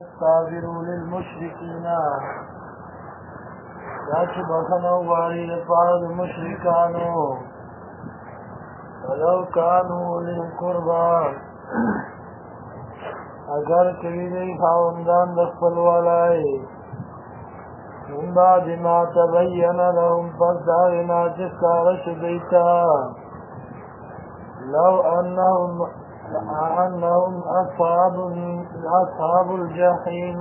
استغفروا للمشركين دا چې بخنه وغواړي لپاره د مشرکانو ولو كانوا اولي القربى اگر کوي دی خاوندان د خپل ولای من بعد ما تبين لهم پس د هغې نه چې ښکاره شو دوی ته لو انهم اصحاب الجحیم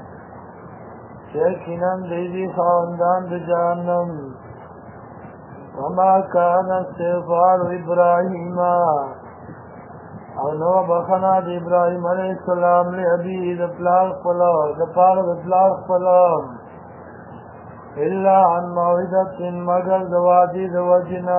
یقینا دیدی خاندان د جهنم وما كان استغفار ابراهیم او نو بخنا د ابراهیم علیه السلام لابیه د پلار خپل الا عن موعظة مگر د وعدې د وجنا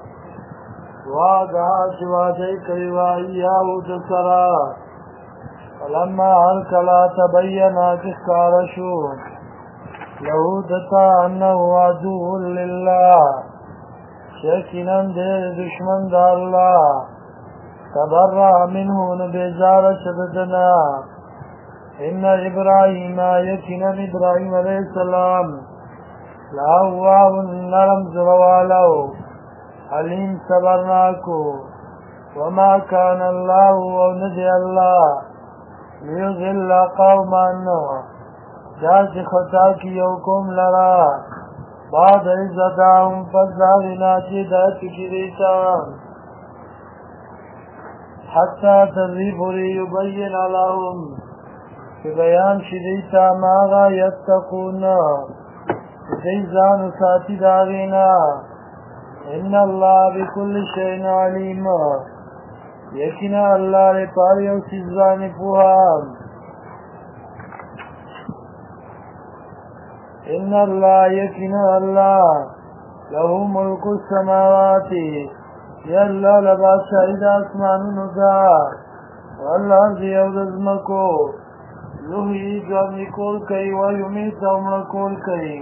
وعده چې وعده کوي وایاو د سره فلما هر کله تبینا چې ښکاره شو له دته انه عدو لله یقینا دی دشمن د الله تبرأ منه نو بیزاره شو د ده نه ان ابراهیم یقینا ابراهیم علیه السلام لأواه نرم زړهوالی علیم صبرناکو وما كان الله او ندی الله لیضل قوما دا چې خطا کی یو قوم لرا بعد اذ هداهم پس د هغې نه چې هدایت کړي دوی ته حتی تر دې پورې یبین لهم چې بیان شي دوی ته ما هغه یتقون دوی ځان وساتي د هغې نه ان الله بكل شيء عليم یقینا الله له پاره یو څیز باندې پوهه ان الله یقینا الله له ملک السماوات یالله له بادشاهي د اسمانونو ده والارض یو د ځمکو یحیي ژوندي کول کوي ویمیت او مړه کول کوي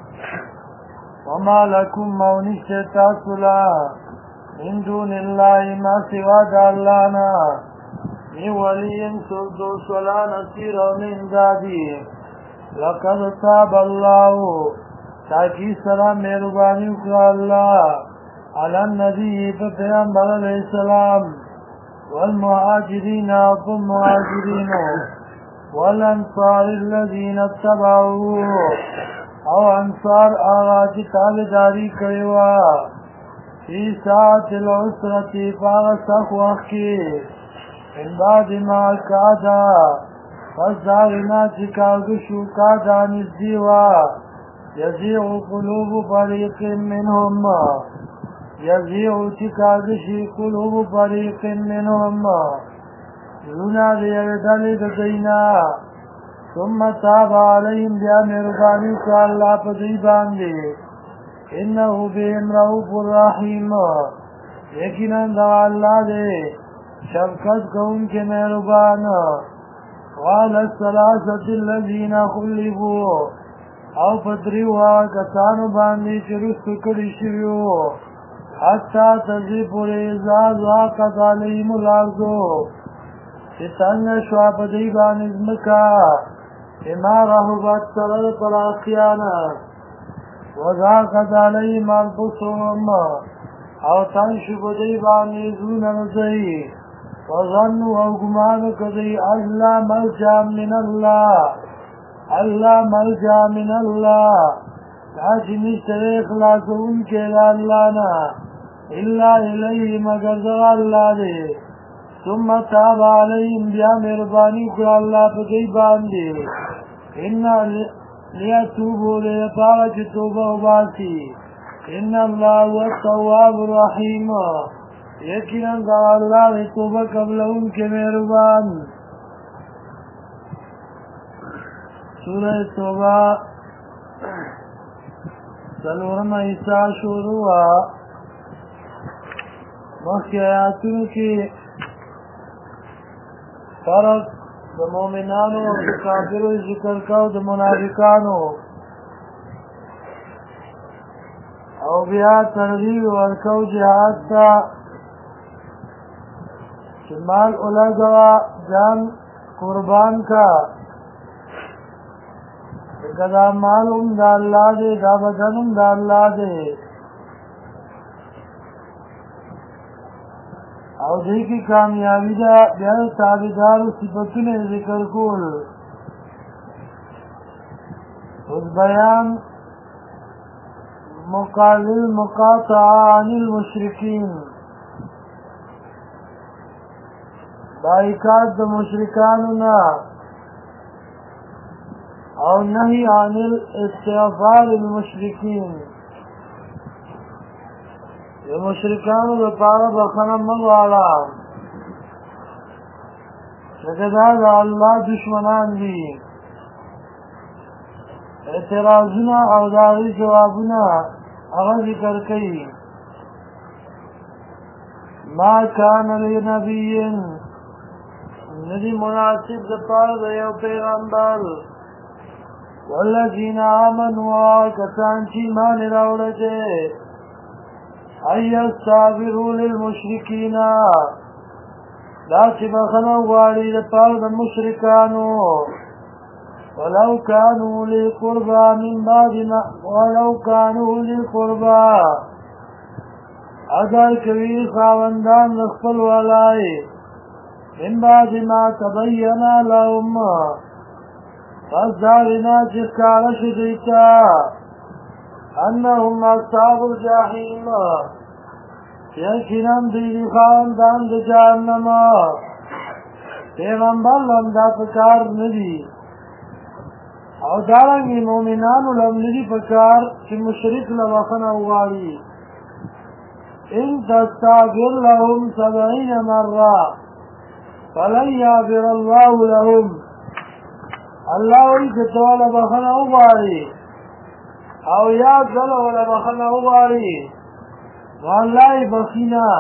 وما لكم مونشت تاسولا من دون الله ما سوا د الله نه من ولي څوک دوست ولا نصير او نه امدادي لقد تاب الله تاکي سره مهرباني وکړه الله على النبي په پیغمبر علیه السلام والمهاجرين والمهاجرين والانصار الذين اتبعوه او انصار آغا چی تابداری کریوا فی ساعت العسرتی پاغا سخ وقت کی ان بعد ما کادا پس داغینا چی کاغشو کادا نزدیوا یزیع قلوب فریق منهم یزیع چی کاغشی قلوب فریق منهم لونا دیردلی ددینا ثم تاب عليهم بیا مهرباني وکړه الله په دوی باندې انه بهم رؤوف رحیم یقینا دا الله دی شفقت کوونکی مهربان قال الثلاثه الذين خلفوا او په دریو کسانو باندې چې رسو کړي شوي وو حتی تضی پورې اذا ضاقت عليهم الارض چې څنګه شوه په دوی باندې ځمکه بما رحبت سرد پراخیانا وضاقت علیهم انفسهم او تنشو بدی بانی زون نزئی وظنوا او گمان کدی اللہ ملجا من اللہ تاچی نشتر اخلاص ان کے اللہ نا اللہ الیہ مگر ذا اللہ دے ثم تاب علیهم بیا مهربانی کړه الله په دې باندې ان لیتوبوا لپاره چې توبه وباسي ان الله هو التواب الرحیم یقینا الله دې توبه قبلونکي مهربان سوره توبه څلورم ایسا شروع مخکې آیاتونو کې فرق د مومنانو او د کافرو ذکر کاو د منافقانو او بیا ترغیب ورکاو جهاد ته چې مال اولګوا جان قربان کا کدا مالم دا اللہ دے دا بدنم دا اللہ دے او دې کی کامیابی دا بیا تابعدار صفاتونه ذکر کول اوس بیان مقابل مقاطعه عن المشرکین بایکاٹ د مشرکانو نه او نهی عن الاستغفار المشرکین د مشرکانو لپاره بخښنه مه غواړه ځکه دا د الله دشمنان دي اعتراضونه او د هغې جوابونه هغه ذکر کوي ما کان لنبي ندی مناسب دپاره د یو پیغمبر والذین آمنوا کسان چې ایمان یې راوړی دی ان یستغفروا للمشرکین دا چې بخښنه وغواړي دپاره د مشرکانو ولو كانوا اولی قربا من بعد ما ولو كانوا اولی قربا اگر کوي خاوندان د خپل ولای من بعد ما تبین لهم پس داغینا چې ښکاره شي دوی ته انهم اصحاب الجحیم یقینا دوی دي خاوندان د جهنم پیغمبر هم دا پکار نه دي او دارنګې مؤمنانو له هم نه دي پکار چې مشرک له بخښنه وغواړي ان تستغفر لهم 70 مره فلن یغفر الله لهم الله وایي که ته له بخښنه وغواړي او یا ځله له بخښنه وغواړي نو الله یې بخښي نه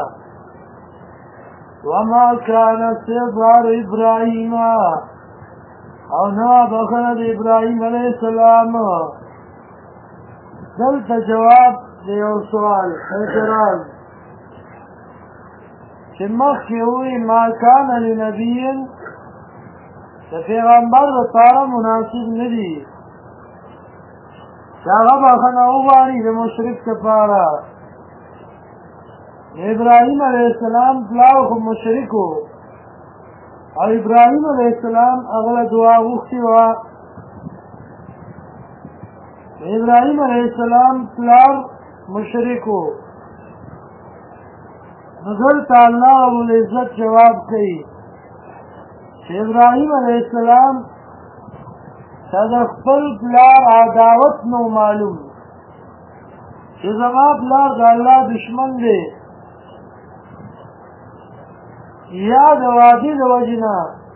وما كان استغفار ابراهیم او نه بخښنه د ابراهیم علیه السلام دلته جواب د یو سوال اعتراض چې مخکې ووایي ما کان لنبي د پیغمبر لپاره مناسب نه دي چې هغه بخښنه وغواړي د مشرک لپاره ابراهیم علیه السلام پلار خو مشرک و او ابراهیم علیه السلام هغه له دعا غوښتې وه ابراهیم علیه السلام پلار مشرک و نو دلته الله ربالعزت جواب کوي چې ابراهیم علیه السلام ته د خپل پلار عداوت نو معلوم چې زما پلار د الله دشمن دی یا د وادي د وجې نه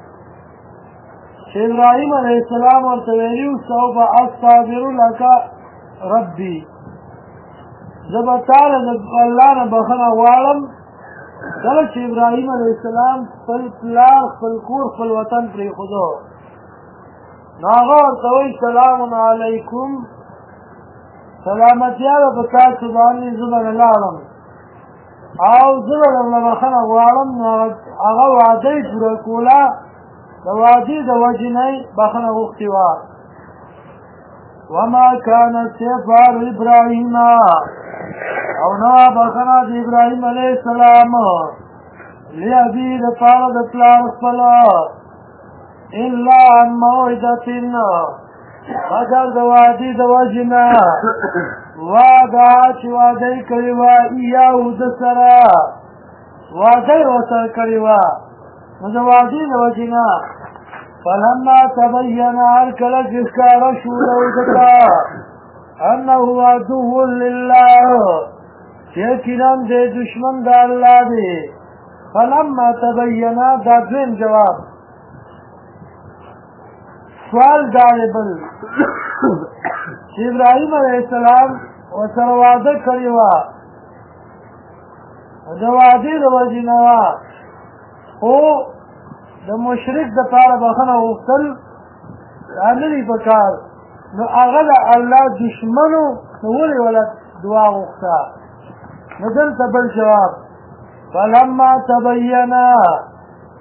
چې ابراهیم علیه السلام ورته ویلي و سوف استغفر لک ربي زه به تاله د الله نه بخښنه غواړم کله چې ابراهیم علیه السلام خپل پلار خپل کور خپل وطن پرېښودو نو هغه ورته وایي سلام علیکم سلامتیا به په تاسو باندې زه به نه لاړم او زه به درنه بخښنه غواړم نو هغه وعده یې پوره کوله د وعدې د وجې نه یې بخښنه غوښتې وه وما كان استغفار ابراهیم او نه بخښنه د ابراهیم علیه السلام لابي دپاره د پلار خپل الا عن موعدة مگر د وعدې د وجې نه وعده چې وعده یې کړې وه ایاهو د سره وعده یې ورسره کړې وه نو د وعدې د وجې نه فلما تبین هر کله چې ښکاره شو له ورته انه عدو لله چې یقینا دی دشمن د الله دی فلما تبین دا دویم جواب سوال دا دی بل چې ابراهیم علیه السلام ورسره وعده کړې وه د وعدې د وجې نه وه خو د مشرک دپاره بخښنه غوښتل دا نه دي په کار نو هغه د الله دشمنو نو ولې وله دعا غوښته نو دلته بل جواب فلما تبین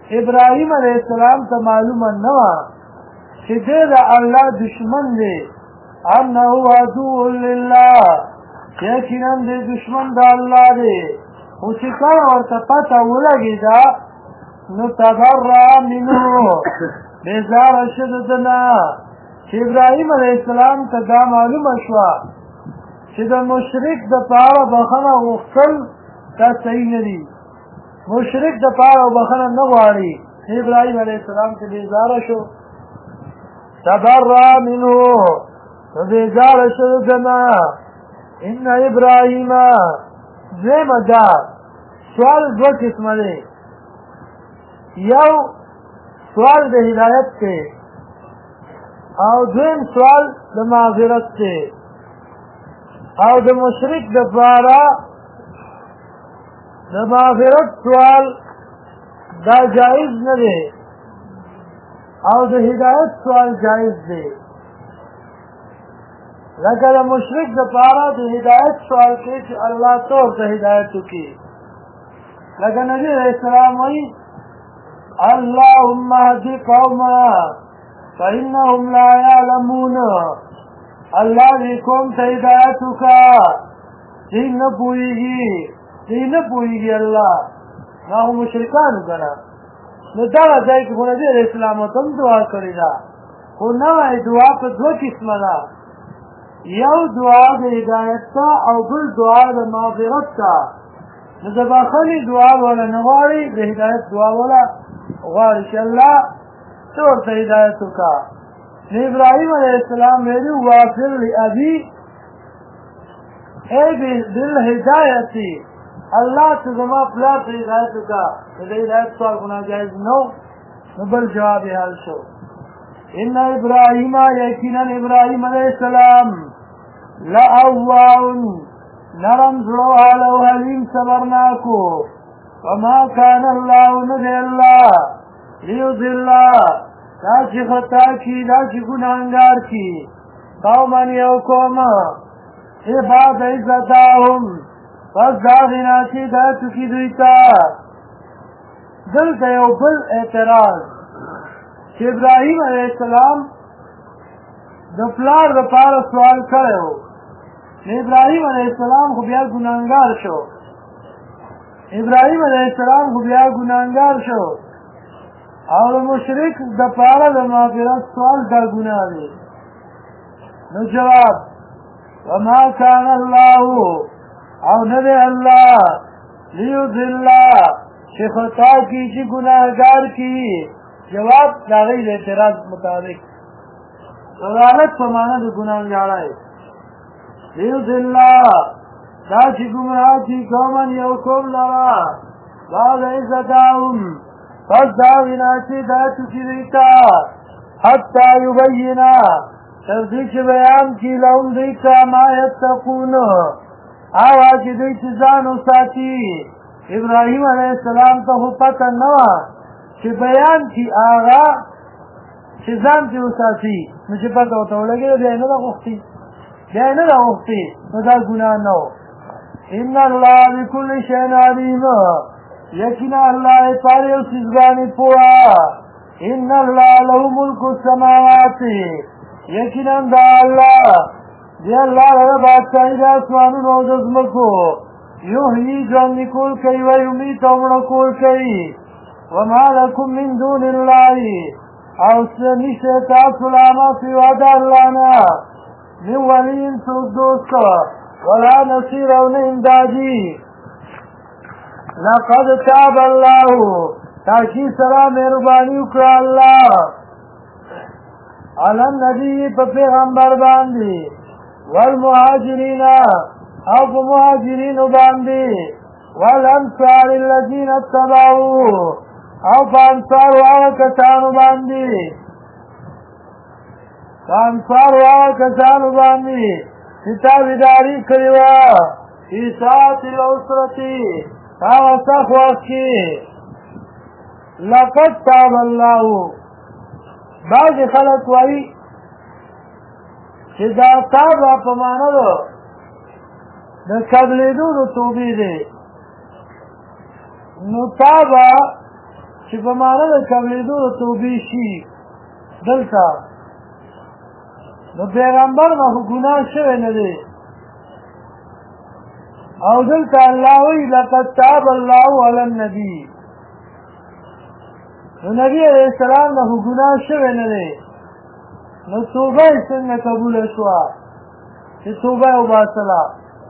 ابراهیم علیه السلام ته معلومه نه وه چې دی د الله دشمن دی انه عدو لله یقینا د دشمن د الله دی خو چې کله ورته پته ولګېده نو تبرأ منه بیزاره شه د ده نه چې ابراهیم علیه السلام ته دا معلومه شوه چې د مشرک دپاره بخښنه غوښتل دا صحیح نه دي مشرک دپاره بخښنه نه غواړي ابراهیم علیه السلام ته بیزاره شو تبرأ منه نو بیزاره شه د ده نه ان ابراهیم دویمه دا سوال دوه قسمه دی یو سوال د هدایت دی او دویم سوال د معذرت دی او د مشرک دپاره د معذرت سوال دا جایز نه دی او د هدایت سوال جایز دی لکه د مشرک دپاره د هدایت سوال کوي چې الله ته ورته هدایت وکړي لکه نبي علیه السلام وایي اللهم اهد قومنا فإنهم لا يعلمون الله دې قوم ته هدایت وکړه چې نه پوهېږي الله هغه مشرکانو که نه نو دغه ځای کې خو نبي علیه السلام ورته هم دعا کړې ده خو نوی دعا په دوه قسمه ده یو دعا د هدایت ته او بل دعا د مغفرت ته نو د بخښنې دعا وله نه غواړي د هدایت دعا وله غواړي چې الله ته ورته هدایت وکړه نو ابراهیم علیه السلام ویلي واغفر لابي ای بالهدایت الله ته زما پلار ته هدایت وکړه نو د هدایت سوال خو ناجایز نه نو بل جواب یې حل شو ان ابراهیم یقینا ابراهیم علیه السلام لأواه نرم زړه والا او حلیم صبرناکو وما كان الله ندی الله لیضل دا چې خطا کي دا چې ګناهګار کي قوما یو قوم عباد عزتهم پس دا غنا چې دا چکي دوی ته دلته یو بل اعتراض چې ابراهیم علیه السلام د پلار دپاره سوال کړی و نو ابراهیم علیه السلام خو بیا ګناهګار شو او د مشرک دپاره د مغفرت سوال دا ګناه دی نو جواب وما کان الله او نه دی الله لیضل چې خطا کي چې ګناهګار کي جواب د هغې د اعتراض مطابق ضلالت په معنی د ګناهګارۍ لیضل دا چې ګمراه کي قوما یو قوم لره بعد عزتهم پس دا وینا چې دا چکي دوی ته حتی یبینا تر دې چې بیان کي لهم دوی ته ما یتقون هغه چې دوی چې ځان وساتي ابراهیم علیه السلام ته خو پته نه وه چې بیان کي هغه چې ځان ترې وساتي نو چې پته ورته ولګېده بیا یې نه ده غوښتي نو دا ګناه نه و ان الله بكل شيء عليم یقینا الله پاره یو څیز باندې پوهه ان الله له ملک السماوات یقینا دا الله دی الله له بادشاہي د اسمانونو او د ځمکو یحیي ژوند کول کوي و یمیت او مړه کول کوي وما لکم من دون الله او نشته تاسو له ما سوا د الله نه من ولي څوک دوست ولا نصير او نه امدادي لقد تاب الله تاکي سره مهرباني وکړه الله على النبي په پیغمبر باندې والمهاجرين او په مهاجرینو باندې والانصار الذين اتبعوه او په انصارو هغه کسانو باندې چې تابعداري کړې وه فی ساعة العسرة هغه سخت وخت کې لقد تاب الله بعضې خلک وایي چې دا تابه په معنه ده د قبلېدو د توبې دی نو تابه چې په معنه د قبلېدو د توبې شي دلته نو پیغمبر نه خو ګناه شوی نه دی او دلته الله وایي لقد تاب الله علی النبي نو نبی علیه السلام نه خو ګناه شوی نه دی نو توبه یې څنګه قبوله شوه چې توبه یې وباسله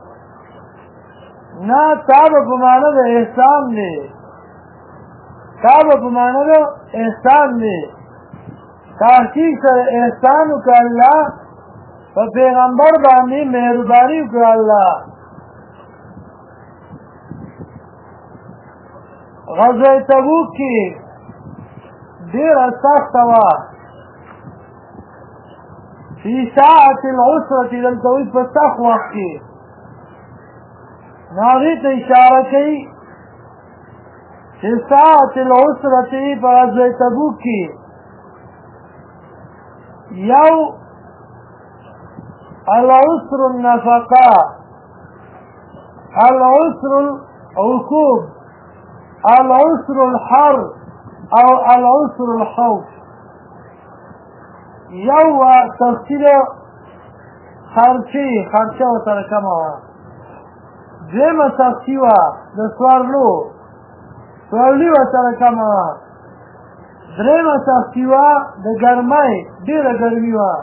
نه تابه په معنی د احسان دی تابه په معنی د احسان دی تحقیق سره احسان وکړه الله په پیغمبر باندې مهرباني وکړه الله غزوه تبوک کې ډېره سخته وه فی ساعة العسرة دلته وایي په سخت وخت کې نو هغې ته اشاره کوي چې ساعة العسرة په غزوه تبوک کې یو العسر النفقه العسر العقوب العسر الحر او العسر الخوف یو تفصیل خرچه ورسره کمه وه دویمه سختي وه د سوارلي ورسره کمه وه درېیمه سختي وه د ګرمۍ ډېره ګرمي وه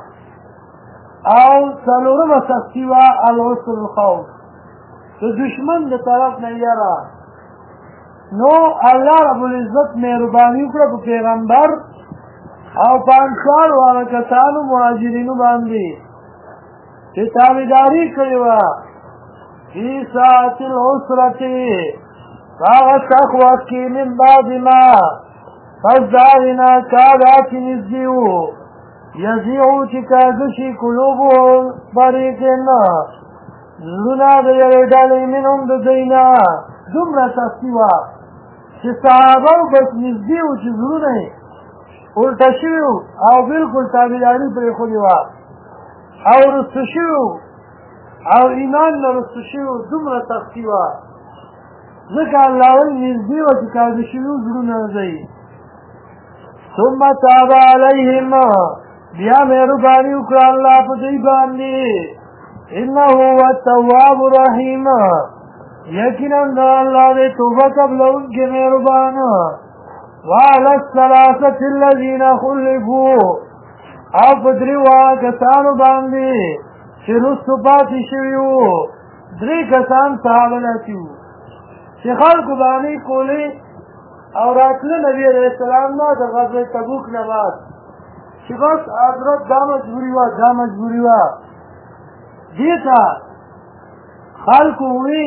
او څلورمه سختي وه العسر الخوف د دشمن د طرف نه یره نو الله رب العزت مهرباني وکړه په پیغمبر او په انصارو هغه کسانو مهاجرینو باندې چې تابعداري کړې وه فی ساعة العسرة هغه سخت وخت کې من بعد ما پس د هغې نه کاږه چې نږدې وو یزیعو چې کاږه شي قلوبهم فریقین زړونه د یوې ډلې منهم د دوی نه دومره سختي وه چې صحابه بس نږدې وو چې زړونه یې الټه شوي وو او بلکل تابعداري پرېښودې وه او رسته شوي وو او ایمان نه رسته شوي وو دومره سختي وه ځکه الله وایي نږدې وه چې کاږه شوي وو زړونه ځئ ثم تاب علیهم بیا مهرباني وکړه الله په دوی باندې انه هو التواب الرحیم یقینا الله دې توبه قبلونکي مهربان وعلى الثلاثة الذين خلفوا او په درېو کسانو باندې چې رستو پاتې شوي وو درې کسان صحابه ناسي وو چې خلکو باندې کولې او راتله نبی علیه السلام نه د غزوه تبوک نه بعد چې بس حضرت دا مجبوري وه دې ته خلکو ووایي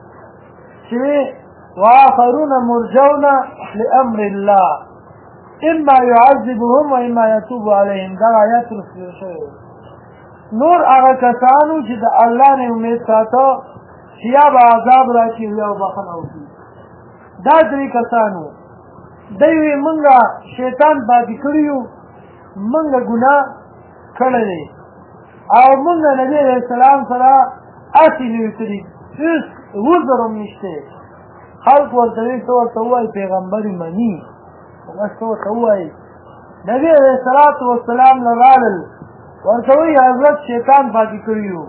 چې وآخرون مرجون لأمر الله اما يعذبهم واما يتوب عليهم دا آیات رسول شوی نور هغه کسانو چې د الله نه امید ساته چې یا به عذاب راشي یا به بخښنه وکړي دا درې کسانو دوی وایي مونږه شیطان پاتې کړي یو مونږه ګناه کړی دی او مونږه نبي علیه السلام سره هسې نه وي کړي هېڅ عذر هم نشته خلق ورته وایي ته ورته ووایي پیغمبر یې مني خو بس ته ورته ووایي نبي علیه الصلاة والسلام نه رالل ورته وایي حضرت شیطان پاتې کړي یو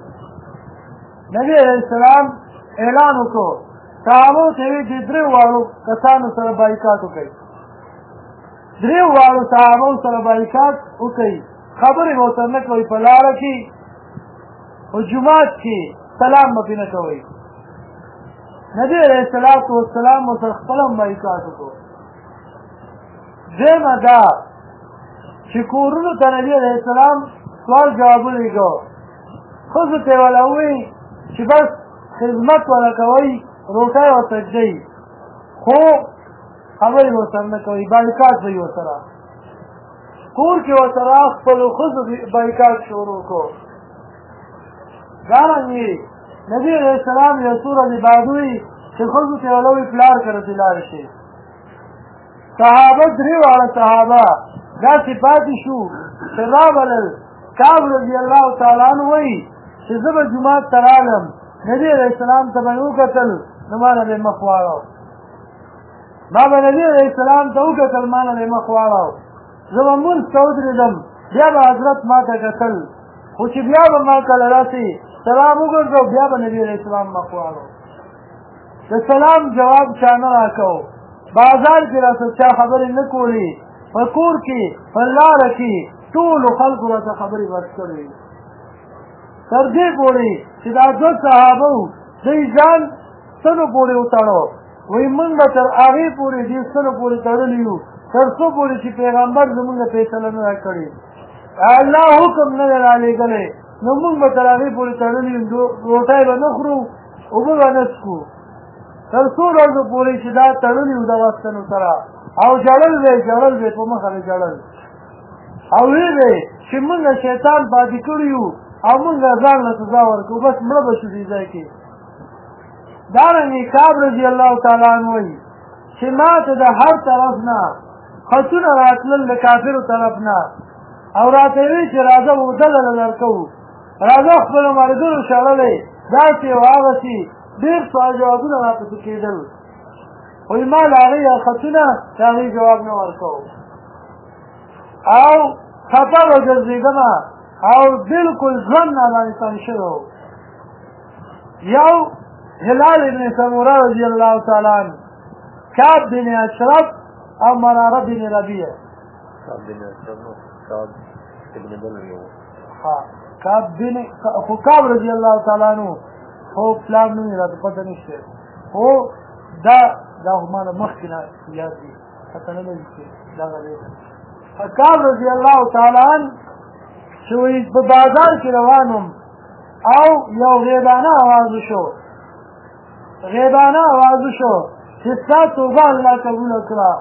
نبي علیه السلام اعلان وکړو صحابو ته وایي چې درې واړو کسانو سره بایکاټ وکړئ درې واړو صحابو سره بایکاټ وکړئ خبرې به ورته نه کوئ په لاره کې په جومات کې سلام به پرې نه کوئ نبی علیه الصلاة والسلام ورسره خپله هم بایکاټ وکړو دویمه دا چې کورونو ته نبی علیه السلام سوال جوابونه لېږه ښځو ته یې وله ووایي چې بس خدمت وله کوئ روټۍ ورته ږدئ خو خبرې به ورسره نه کوئ بایکاټ به یې ورسره کور کې ورسره خپلو ښځو بایکاټ شروع کړو دارنګې نبی علیه السلام یو څو ورځې بعد وایي چې ښځو ته یې وله وایي پلار کره دې لاړې شي صحابه درې واړه صحابه داسې پاتې شو چې رابلل کعب رضی الله تعالی عنه وایي چې زه به جومات ته رالم نبي علیه السلام ته به مې وکتل نو ما نه به یې مخ واړو ما به نبي علیه السلام ته وکتل ما نه به یې مخ واړو زه به مونځ ته ودرېدم بیا به حضرت ما ته کتل خو چې بیا به ما کله راسې سلام وګرځو بیا به نبي علیه السلام مخواړو د سلام جواب چا نه راکو بازار کې راته چا خبرې نه کولې په کور کې په لاره کې ټولو خلکو راته خبرې بس کړې تر دې پورې چې دا دوه صحابه وو دوی ځان څنو پورې وتړو وایي موږ به تر هغې پورې دې څنو پورې تړلي یو تر څو پورې چې پیغمبر زموږ فیصله نه را کړې الله حکم نه دی رالېږلی نو موږ به تر هغې پورې تړلي یو روټۍ به نه خورو اوبه به نه څښو تر څو ورځو پورې چې دا تړلي وو دغه ستنو سره او جړل به په مخه به جړل او وی به چې موږ شیطان پاتې کړي یو او موږ ځان له سزا ورکړو بس مړه به شو دې ځای کې دارنګې کعب رضي الله تعالی عنه وایي چې ما ته د هر طرف نه خطونه راتلل د کافرو طرف نه او راته وی چې راځه ودله درکوو راځه خپلو ملګرو شړلی داسې او هغسې ډېر سوال جوابونه راپسې کېدل وایي ما له هغې خطونه د هغې جواب نه ورکوو او خطا به ګرځېدم او بلکل ژوند راباندې تنګ شوی یو هلال ابن سموره رضی الله تعالی عنه کعب بن اشرف او مراره بن ربیع کعب رضی الله تعالی عنه خو پلان نه یې راته پته نشته خو دا ما نه مخکې نه یاد دي پته نه لري چې دغه دی کعب رضی الله تعالی عنه چې وایي په بازار کې روان وم او یو غیبانه آواز وشو چې ستا توبه الله قبوله کړه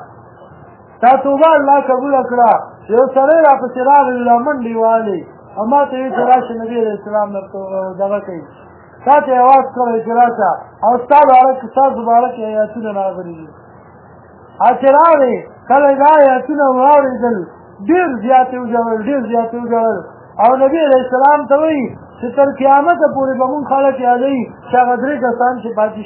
یو سړی راپسې راغی له منډې والې او ما ته ویل چې راشه نبي علیه السلام دغه کوي تا ته یې اواز کړی چې راشه او ستاسو باره کې ایتونه راغلي دي چې راغی کله دا ایتونه واورېدل ډېر زیات یې وژړل او نبي علیه السلام ته وایي چې تر قیامته پورې به مونږ خلک یادوي چې هغه درې کسان چې پاتې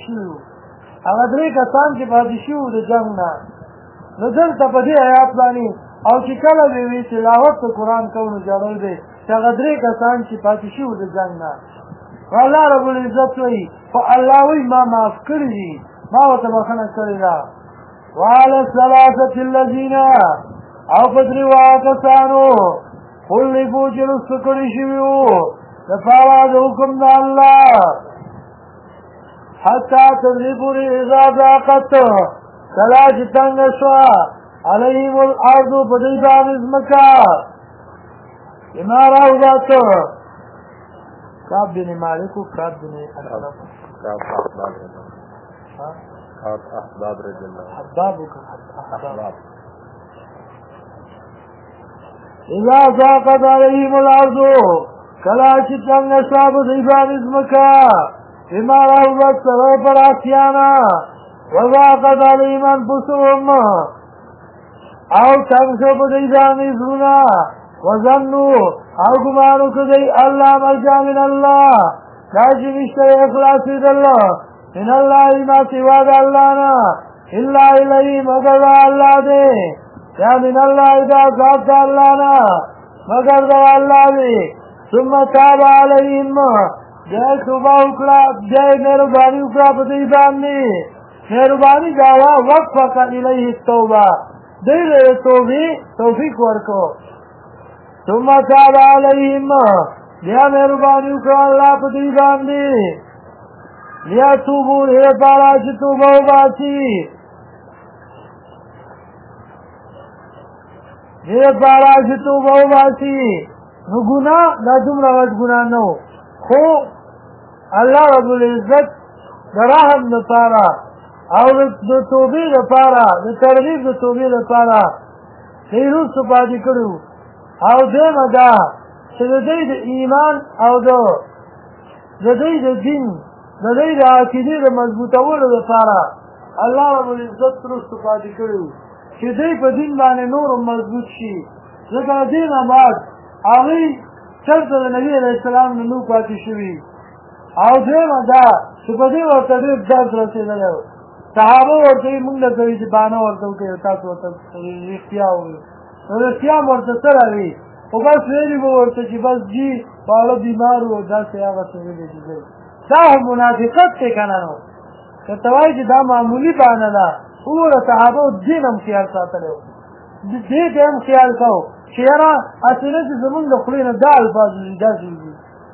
شوي وو د جنګ نه نو دلته په دې آیات باندې او چې کله به وي تلاوت د قرآن کوو نو ژړل دی چې هغه درې کسان چې پاتې شوي وو د جنګ نه الله رب العزت وایي خو الله وایي ما معاف کړي دي ما ورته بخښنه کړې ده وعلى الثلاثة الذين او په درې واړه کسانو خلفوا چې رسته کړي شوي وو دپاره د حکم د الله حتی تر دې پورې اذا ضاقت کله چې تنګه شوه علیهم الارض په دوی باندې ځمکه بما رحبت کعب بن مالک و کعب بن اشرف احباب رضی الله احباب اذا ضاقت علیهم الارض کله چې څنګه شوه په دوی باندې ځمکه بما رحبت سره پر آسیانه وضاقت علیهم انفسهم او تنګ شو په دوی باندې زړونه وظنوا او ګمان وکړه دوی الله ملجا من الله دا چې نشته خلاصېدل من الله ما سوا د الله نه الا الیه مگر الله دی یا من الله دا ذات د الله نه مگر د الله دی ثم تاب علیهم بیا توبه وکړه بیا یې مهرباني وکړه په دوی باندې مهرباني دا وه وفق الیه التوبه دوی له توبې توفیق ورکړو ثم تاب علیهم بیا مهرباني وکړه الله په دوی باندې لیتوبوا دې لپاره چې توبه وباسي نو ګناه دا دومره غټ ګناه نه و خو الله رب العزت د رحم دپاره او د توبې دپاره د ترغیب د توبې دپاره دی وروستو پاتې کړي وو او دویمه دا چې د دوی د ایمان او د دوی د دین د دوی د عقیدې د مضبوطولو دپاره الله رب العزت وروستو پاتې کړي وو چې دوی په دین باندې نور مضبوط شي ځکه د دې نه بعد هغوی چېرته د نبي علیه السلام نه نو پاتې شوي او دویمه دا چې په دې ورته ډېر درد رسېدلی و صحابه ورته وایي مونږ درته وایي چې بانه ورته وکړئ تاسو ورته رښتیا ووایو نو رښتیا هم ورته څه راوي خو بس ویلي به ورته چې بس جي پاړه بیمار و داسې هغه څه ویلې دي دا منافقت دی که نه نو که ته وایې چې دا معمولي بانه ده وګوره صحابو دین هم خیال ساتلی و دې ته هم خیال کوو چې یاره هسې نه چې زمونږ د خولې نه دا الفاظ وځي داسې وځي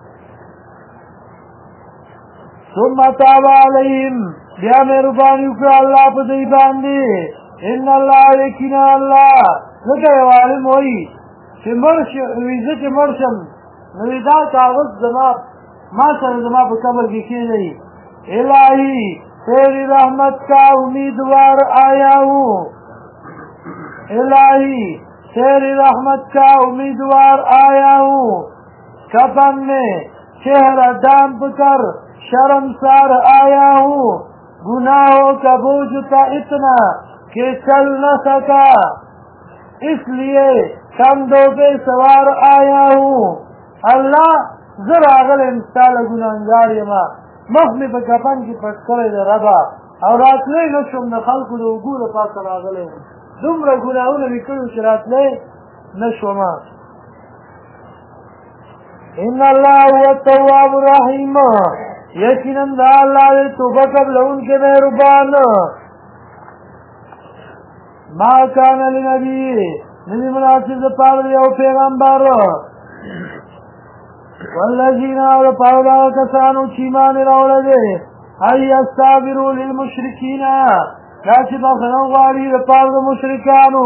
ثم تاب علیهم بیا مهرباني وکړه الله په دوی باندې ان الله یقینا الله ځکه یو عالم وایي چې زه چې مړ شم نو دا کاغذ زما ما سره زما په قبر کې کېږدئ الهي تیری رحمت کا امیدوار آیا ہوں الہی تیری رحمت کا امیدوار آیا ہوں کفن میں چہرہ ڈانپ کر شرمسار آیا ہوں گناہوں کا بوجھ تھا اتنا کہ چل نہ سکا اس لیے کندھوں پہ سوار آیا ہوں اللہ ذرا اغل انسان گناہگار یما مخ می په کفن کې پټ کړی دی ربا او راتلی نه شم د خلکو د اوږو د پاسه راغلی دومره ګناهونه مې کړي چې راتلی نه شومه ان الله هو التواب الرحیم یقینا دا الله دی توبه قبلونکی مهربان ما کان لنبي ندی مناسب د پاره یو پیغمبر والذین آمنوا پاولا کسانو چې ایمان راوړل دي ای استغفروا للمشرکین دا چې بخښنه غواړي د پاره د مشرکانو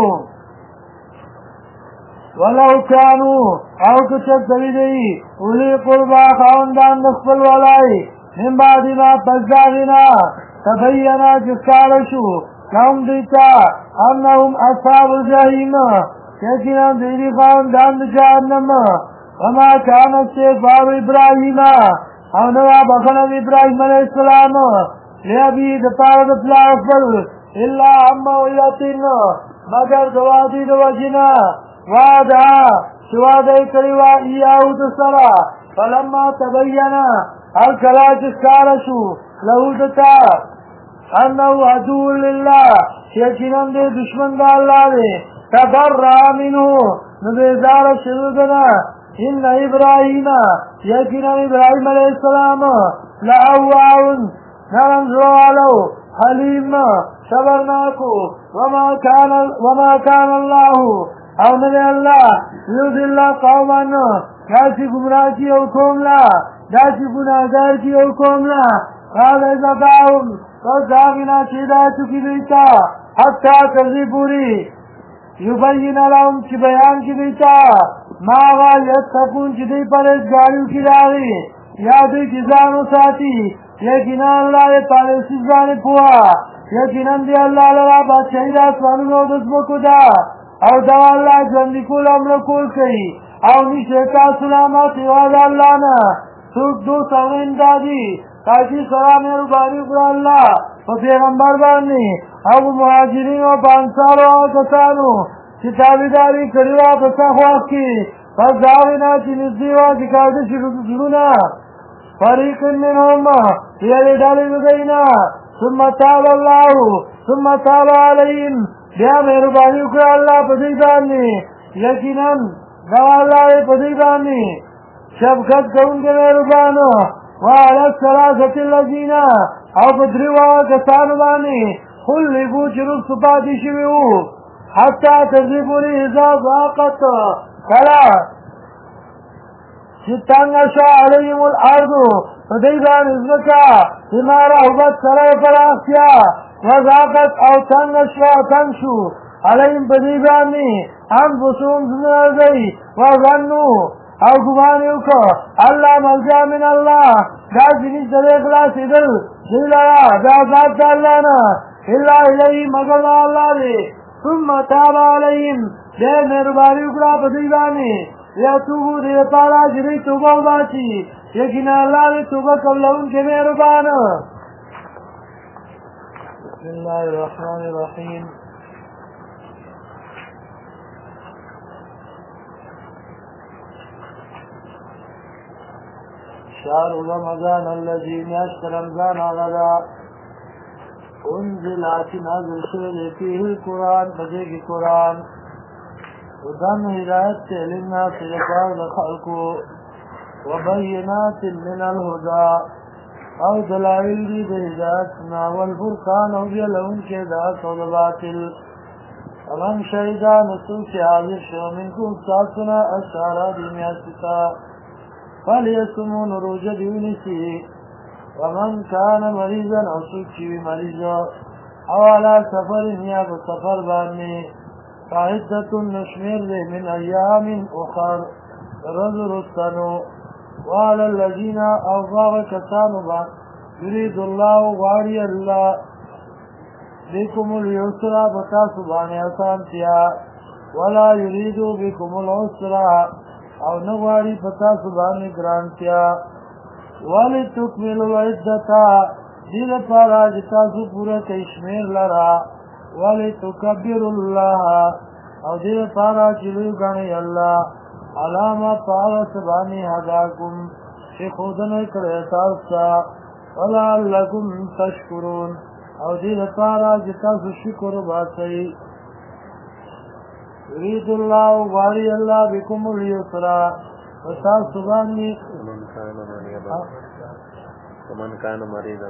ولو کانوا او که چېرته دی اولي قربا خاوندان د خپل ولای من بعد ما پس د هغې نه تبینه چې ښکاره شو لهم دوی ته انهم اصحاب الجحیم یقینا دوی دي خاوندان د جهنم وما كان استغفار ابراهيم او نوا بخنا ابراهيم عليه السلام لابي د پاره د پلار خپل الا اما وياتين مگر دوادي د وجنا وادا شواده کړي یاو د سرا فلما تبين هر کلا چې ښکاره شو له دتا انه عدو لله یقینا د دشمن د الله دی تبرأ منه نو بیزار شروع دنا ان ابراهیم یقینا ابراهیم علیہ السلام لأواه نرم زوالو حلیم صبرناکو وما کان اللہ او نبی اللہ یضل قوما داسی گمراہ کی او قوم لا داسی گناہگار کی او قوم لا قال اذا دعون فزاغنا چیدہ چکی دیتا حتی ترزی پوری یبین لهم چی بیان کی دیتا ما غالیت تکون چی دی پرهیزګاریو کی راغی یا دوی کی ځانو ساتي یقینا الله یې پالیسی ځانې پوها یقینا دی الله لرا بادشاهي د اسمانونو او د ځمکو ده او دا الله ژوندي کول امر کول کوي او نشته تاسو نه ماتې سوا د الله نه څوک دوست او امدادي تاسو سره مهرباني وکړه الله په پیغمبر باندې او مهاجرینو او انصارو او کسانو چې تابعداري کړې وه په سخت وخت کې پس د هغې نه چې نږدې وه چې کاږه شي زړونه فریق منهم یوې ډلې د دوی نه ثم تاب علیهم بیا مهرباني وکړه الله په دوی باندې یقینا دا الله یې په دوی باندې شفقت کوونکی مهربان وعلى الثلاثة الذین او په درېو کسانو باندې خلفوا چې وروسته پاتې شوي وو حتی ترځې پورې اذا ضاقت کله چې تنګه شوه علیهم الارض په دوی باندې ځمکه بما رحبت سره یې پراختیا وضاقت او تنګه شوه تنګ شو علیهم په دوی باندې انفسهم زړونه دوی وظنوا او ګمان یې وکړه الله ملجا من الله دا ځینې سره خلاصېدل دوی لره د عذاب د الله نه الا الیه مگر د الله دی ثم تاب علیهم بیا مهرباني وکړه په دوی باندې یتوبو دې لپاره چې دوی توبه وباسي یقینا الله دې توبه قبلونکی مهربان بسم الله الرحمن الرحیم شهر رمضان الذي میاشت رمضان غدا انزل آتی نازل شوی فیه القرآن بدے کی قرآن ودن ہدایت سے لنا سے لپار لخلقو وبينات من الهدى او دلائل دی د هدایتنا والفرقان او بیلون کې د حق او د باطل ومن شهدا نسوک حاضر شو منکم ساسنا اشعار دی میاستا فلیسمون روجه دیونیسی ومن کان مریضا او سوک چوی مریضا او علا سفر یا بسفر بانی فعدت نشمیر دی من ایام اخر رضر السنو وعلى الذين أوضاغ كسانوا بعد يريد الله غاري الله بكم اليسر بتاسبان أسانتيا ولا يريد بكم العسر أو نغاري بتاسبان إقرانتيا ولتكملوا العدة دل پارا جتاسو پورا کشمیر لرا ولتكبروا الله أو دل پارا چلو گانی الله علامات پاوت بانی حداکم چه خودن کرتاسا ولعلکم تشکرون او دید پارا جتاس شکر باسی یرید اللہ واری اللہ بکم الیسرا وتاس بانی ومن کان مریضا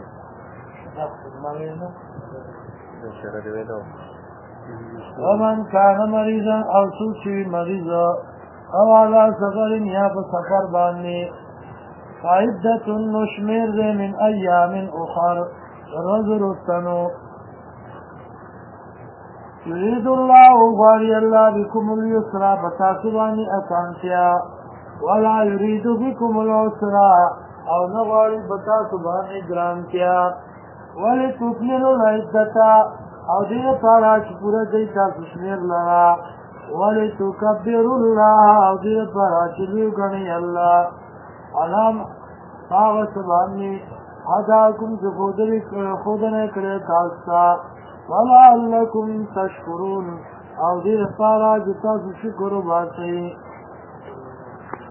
ومن کان مریضا او سوچوی مریضا او علا سفر یا بسفر بانی فعدت نشمیر دے من ایام اخر رضر السنو یرید اللہ غاری اللہ بکم الیسرا بتاسبانی اسانتیا ولا یرید بکم العسرا او نغاری بتاسبانی گرانتیا ولی تکملو العدتا او دیر پارا چپورا دیتا سشمیر لرا ولتكبروا الله او دې پر اچلو غني الله علام هغه سبحانه حداكم خودنه کړه تاسو ولعلكم تشکرون او دې پر اجتاز شکر وباسئ